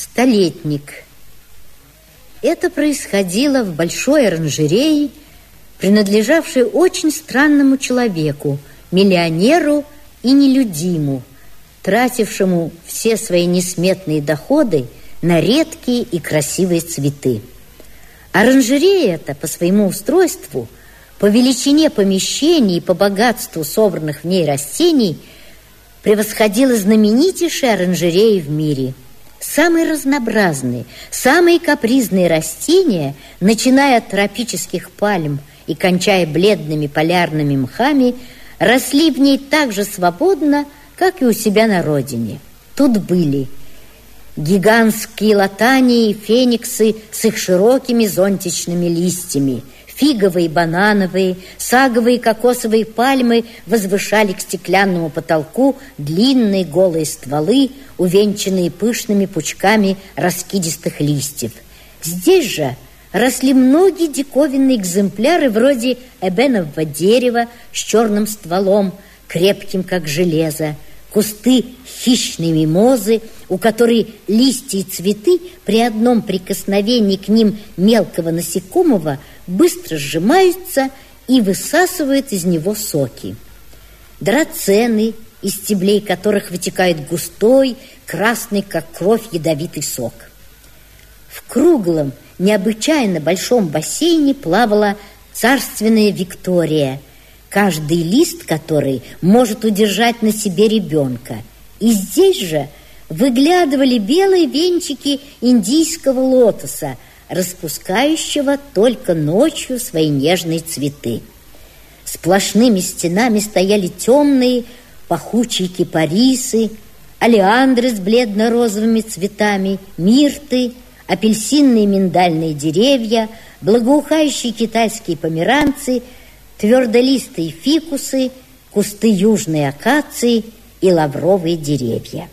Столетник. Это происходило в большой оранжерее, принадлежавшей очень странному человеку, миллионеру и нелюдиму, тратившему все свои несметные доходы на редкие и красивые цветы. Оранжерея эта по своему устройству, по величине помещений и по богатству собранных в ней растений превосходила знаменитейшие оранжереи в мире. Самые разнообразные, самые капризные растения, начиная от тропических пальм и кончая бледными полярными мхами, росли в ней так же свободно, как и у себя на родине. Тут были гигантские латании и фениксы с их широкими зонтичными листьями, фиговые, банановые, саговые, кокосовые пальмы возвышали к стеклянному потолку длинные голые стволы, увенчанные пышными пучками раскидистых листьев. Здесь же росли многие диковинные экземпляры вроде эбенового дерева с черным стволом, крепким как железо, кусты хищной мимозы, у которой листья и цветы при одном прикосновении к ним мелкого насекомого быстро сжимаются и высасывают из него соки. Драцены, из стеблей которых вытекает густой, красный, как кровь, ядовитый сок. В круглом, необычайно большом бассейне плавала царственная Виктория, каждый лист которой может удержать на себе ребенка. И здесь же выглядывали белые венчики индийского лотоса, распускающего только ночью свои нежные цветы. Сплошными стенами стояли темные пахучие кипарисы, олеандры с бледно-розовыми цветами, мирты, апельсинные миндальные деревья, благоухающие китайские померанцы, твердолистые фикусы, кусты южной акации и лавровые деревья.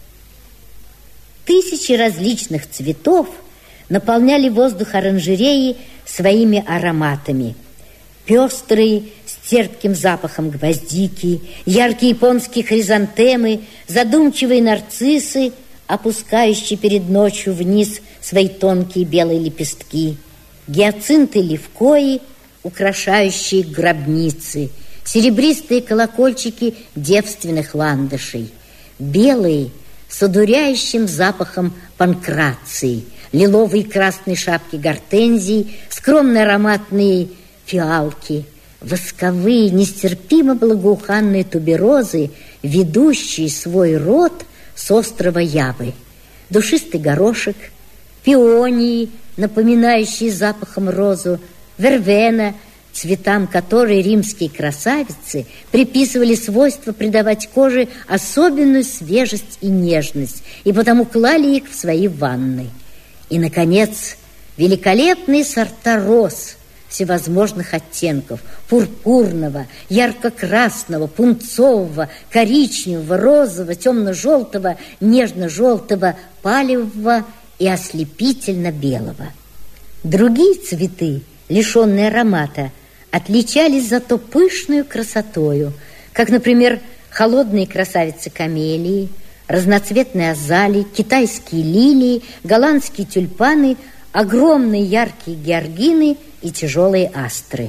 Тысячи различных цветов наполняли воздух оранжереи своими ароматами. Пестрые с терпким запахом гвоздики, яркие японские хризантемы, задумчивые нарциссы, опускающие перед ночью вниз свои тонкие белые лепестки, гиацинты левкои, украшающие гробницы, серебристые колокольчики девственных ландышей, белые с одуряющим запахом панкрации, лиловые и красные шапки гортензий, скромно ароматные фиалки, восковые, нестерпимо благоуханные туберозы, ведущие свой род с острова Явы, душистый горошек, пионии, напоминающие запахом розу, вервена, цветам которой римские красавицы приписывали свойство придавать коже особенную свежесть и нежность, и потому клали их в свои ванны. И, наконец, великолепные сорта роз всевозможных оттенков: пурпурного, ярко-красного, пунцового, коричневого, розового, темно-желтого, нежно-желтого, палевого и ослепительно-белого. Другие цветы, лишенные аромата, отличались зато пышную красотою, как, например, холодные красавицы камелии, разноцветные азалии, китайские лилии, голландские тюльпаны, огромные яркие георгины и тяжелые астры.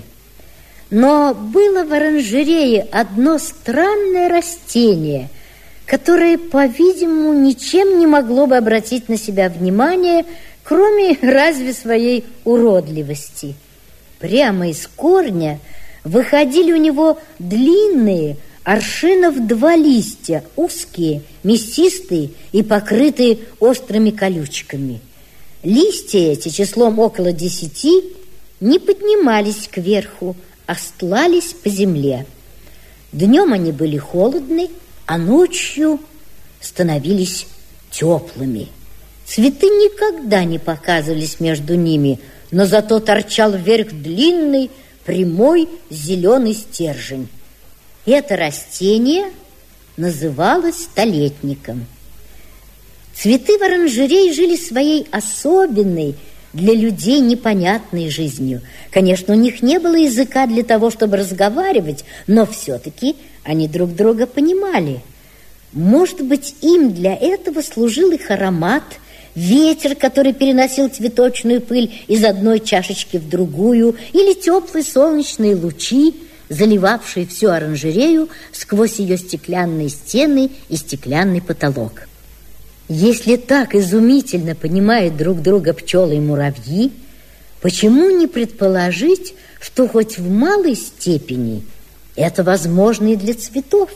Но было в оранжерее одно странное растение, которое, по-видимому, ничем не могло бы обратить на себя внимание, кроме разве своей уродливости. Прямо из корня выходили у него длинные, аршинов 2 листья, узкие, мясистые и покрытые острыми колючками. Листья эти, числом около 10, не поднимались кверху, а стлались по земле. Днем они были холодны, а ночью становились теплыми. Цветы никогда не показывались между ними, но зато торчал вверх длинный, прямой зеленый стержень. Это растение называлось столетником. Цветы в оранжерее жили своей особенной, для людей непонятной жизнью. Конечно, у них не было языка для того, чтобы разговаривать, но все-таки они друг друга понимали. Может быть, им для этого служил их аромат, ветер, который переносил цветочную пыль из одной чашечки в другую, или теплые солнечные лучи, заливавшие всю оранжерею сквозь ее стеклянные стены и стеклянный потолок. Если так изумительно понимают друг друга пчелы и муравьи, почему не предположить, что хоть в малой степени это возможно и для цветов?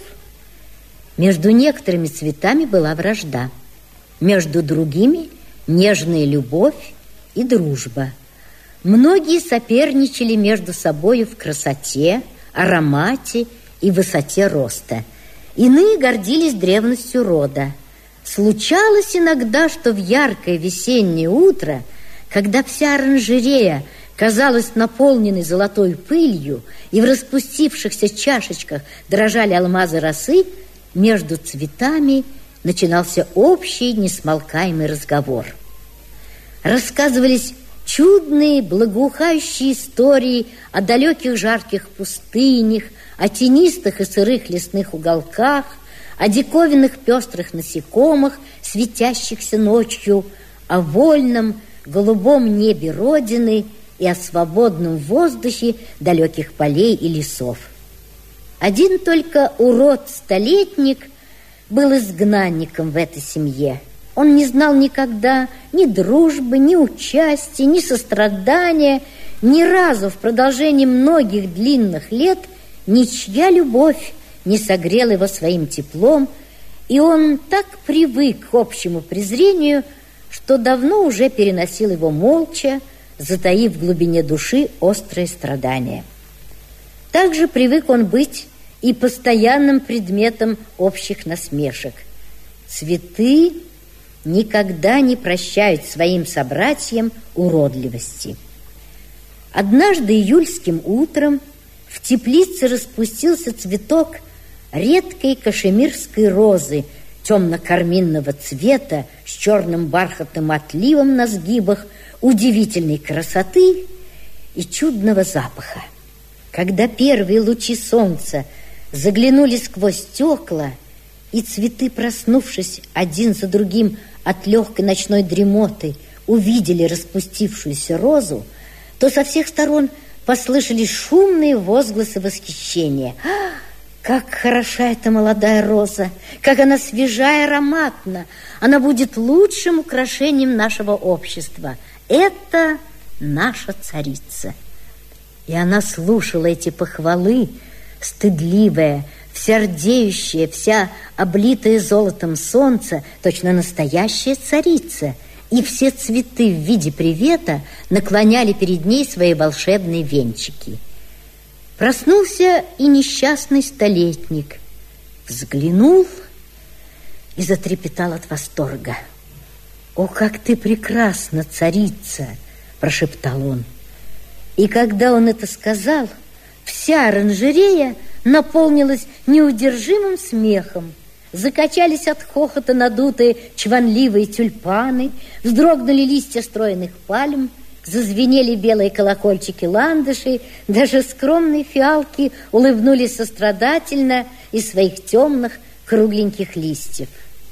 Между некоторыми цветами была вражда, между другими – нежная любовь и дружба. Многие соперничали между собой в красоте, аромате и высоте роста. Иные гордились древностью рода. Случалось иногда, что в яркое весеннее утро, когда вся оранжерея казалась наполненной золотой пылью и в распустившихся чашечках дрожали алмазы росы, между цветами начинался общий несмолкаемый разговор. Рассказывались чудные, благоухающие истории о далеких жарких пустынях, о тенистых и сырых лесных уголках, о диковинных пестрых насекомых, светящихся ночью, о вольном голубом небе Родины и о свободном воздухе далеких полей и лесов. Один только урод-столетник был изгнанником в этой семье. Он не знал никогда ни дружбы, ни участия, ни сострадания. Ни разу в продолжении многих длинных лет ничья любовь не согрела его своим теплом, и он так привык к общему презрению, что давно уже переносил его молча, затаив в глубине души острое страдание. Также привык он быть и постоянным предметом общих насмешек. Цветы никогда не прощают своим собратьям уродливости. Однажды июльским утром в теплице распустился цветок редкой кашемирской розы темно-карминного цвета с черным бархатным отливом на сгибах, удивительной красоты и чудного запаха. Когда первые лучи солнца заглянули сквозь стекла, и цветы, проснувшись один за другим от легкой ночной дремоты, увидели распустившуюся розу, то со всех сторон послышались шумные возгласы восхищения. Как хороша эта молодая роза! Как она свежа и ароматна! Она будет лучшим украшением нашего общества. Это наша царица. И она слушала эти похвалы, стыдливая, вся рдеющая, вся облитая золотом солнца, точно настоящая царица. И все цветы в виде привета наклоняли перед ней свои волшебные венчики. Проснулся и несчастный столетник, взглянул и затрепетал от восторга. «О, как ты прекрасна, царица!» – прошептал он. И когда он это сказал, вся оранжерея наполнилась неудержимым смехом. Закачались от хохота надутые чванливые тюльпаны, вздрогнули листья стройных пальм, зазвенели белые колокольчики ландышей, даже скромные фиалки улыбнулись сострадательно из своих темных кругленьких листьев.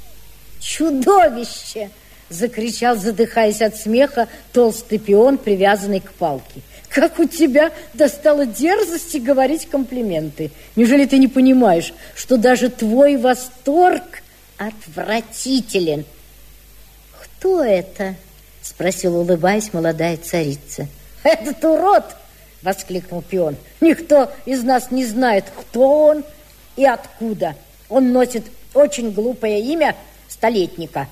«Чудовище!» — закричал, задыхаясь от смеха, толстый пион, привязанный к палке. «Как у тебя достало дерзости говорить комплименты! Неужели ты не понимаешь, что даже твой восторг отвратителен?» «Кто это?» — спросила, улыбаясь, молодая царица. «Этот урод!» — воскликнул пион. «Никто из нас не знает, кто он и откуда. Он носит очень глупое имя столетника».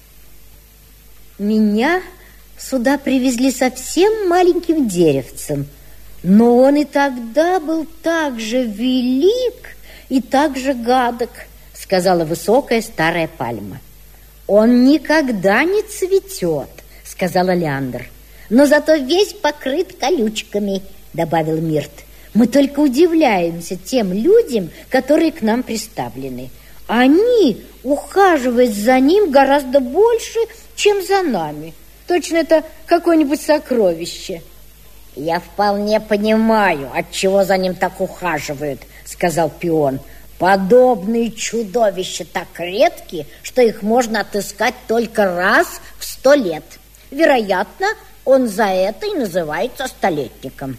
«Меня сюда привезли совсем маленьким деревцем, но он и тогда был так же велик и так же гадок», — сказала высокая старая пальма. «Он никогда не цветет», — сказала Леандр. «Но зато весь покрыт колючками», — добавил Мирт. «Мы только удивляемся тем людям, которые к нам приставлены. Они ухаживают за ним гораздо больше, чем за нами. Точно это какое-нибудь сокровище». «Я вполне понимаю, отчего за ним так ухаживают», — сказал пион. Подобные чудовища так редки, что их можно отыскать только раз в 100 лет. Вероятно, он за это и называется столетником.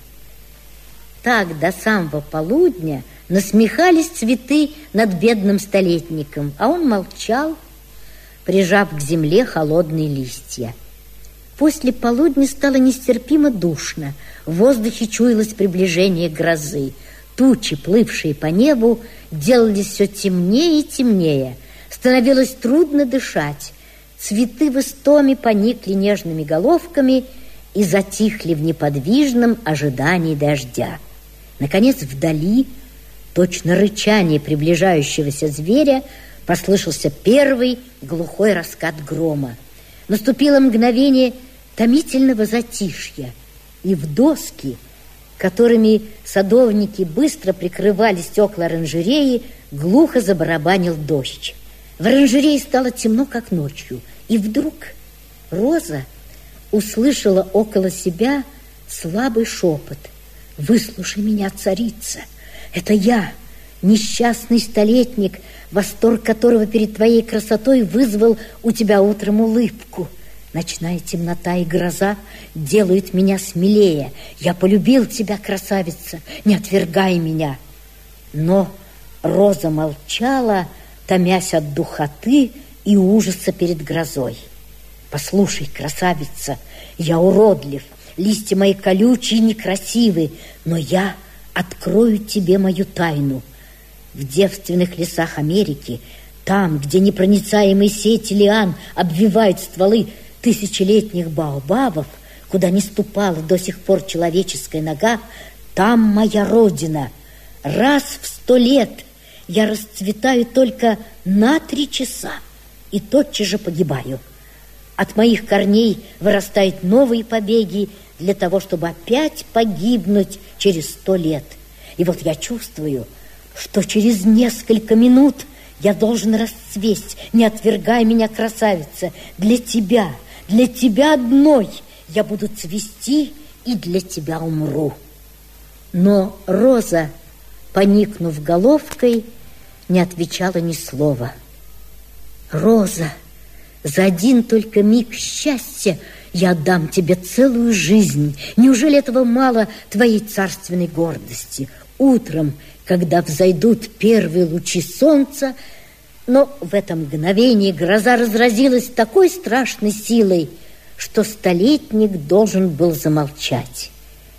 Так до самого полудня насмехались цветы над бедным столетником, а он молчал, прижав к земле холодные листья. После полудня стало нестерпимо душно. В воздухе чуялось приближение грозы. Тучи, плывшие по небу, делались все темнее и темнее. Становилось трудно дышать. Цветы в истоме поникли нежными головками и затихли в неподвижном ожидании дождя. Наконец, вдали, точно рычание приближающегося зверя, послышался первый глухой раскат грома. Наступило мгновение томительного затишья, и в доски, которыми садовники быстро прикрывали стекла оранжереи, глухо забарабанил дождь. В оранжерее стало темно, как ночью, и вдруг Роза услышала около себя слабый шепот. «Выслушай меня, царица, это я, несчастный столетник, восторг которого перед твоей красотой вызвал у тебя утром улыбку. Ночная темнота и гроза делают меня смелее. Я полюбил тебя, красавица, не отвергай меня». Но Роза молчала, томясь от духоты и ужаса перед грозой. «Послушай, красавица, я уродлив, листья мои колючие и некрасивы, но я открою тебе мою тайну. В девственных лесах Америки, там, где непроницаемые сети лиан обвивают стволы тысячелетних баобабов, куда не ступала до сих пор человеческая нога, там моя родина. Раз в 100 лет я расцветаю только на 3 часа и тотчас же погибаю. От моих корней вырастают новые побеги для того, чтобы опять погибнуть через 100 лет. И вот я чувствую, что через несколько минут я должен расцвесть. Не отвергай меня, красавица, для тебя одной я буду цвести и для тебя умру». Но Роза, поникнув головкой, не отвечала ни слова. «Роза, за один только миг счастья я отдам тебе целую жизнь. Неужели этого мало твоей царственной гордости? Утром, когда взойдут первые лучи солнца...» Но в это мгновение гроза разразилась такой страшной силой, что столетник должен был замолчать.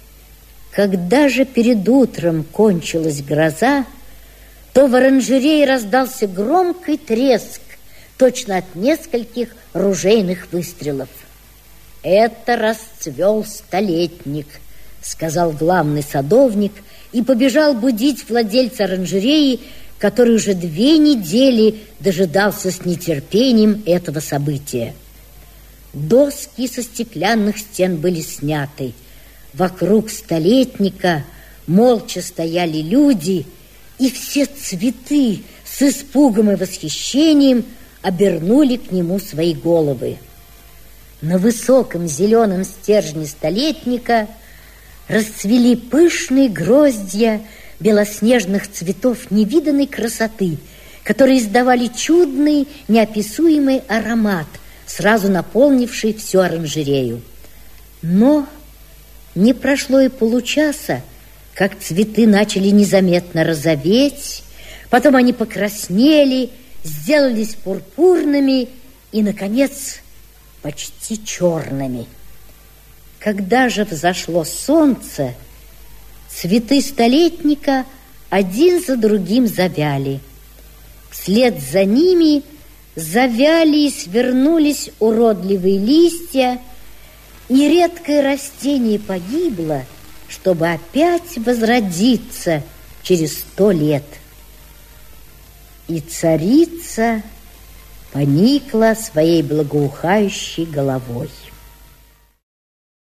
Когда же перед утром кончилась гроза, то в оранжерее раздался громкий треск, точно от нескольких ружейных выстрелов. «Это расцвел столетник», — сказал главный садовник и побежал будить владельца оранжереи, который уже 2 недели дожидался с нетерпением этого события. Доски со стеклянных стен были сняты. Вокруг столетника молча стояли люди, и все цветы с испугом и восхищением обернули к нему свои головы. На высоком зеленом стержне столетника расцвели пышные гроздья белоснежных цветов невиданной красоты, которые издавали чудный, неописуемый аромат, сразу наполнивший всю оранжерею. Но не прошло и получаса, как цветы начали незаметно розоветь, потом они покраснели, сделались пурпурными и, наконец, почти черными. Когда же взошло солнце, цветы столетника один за другим завяли. Вслед за ними завяли и свернулись уродливые листья, и редкое растение погибло, чтобы опять возродиться через 100 лет. И царица поникла своей благоухающей головой.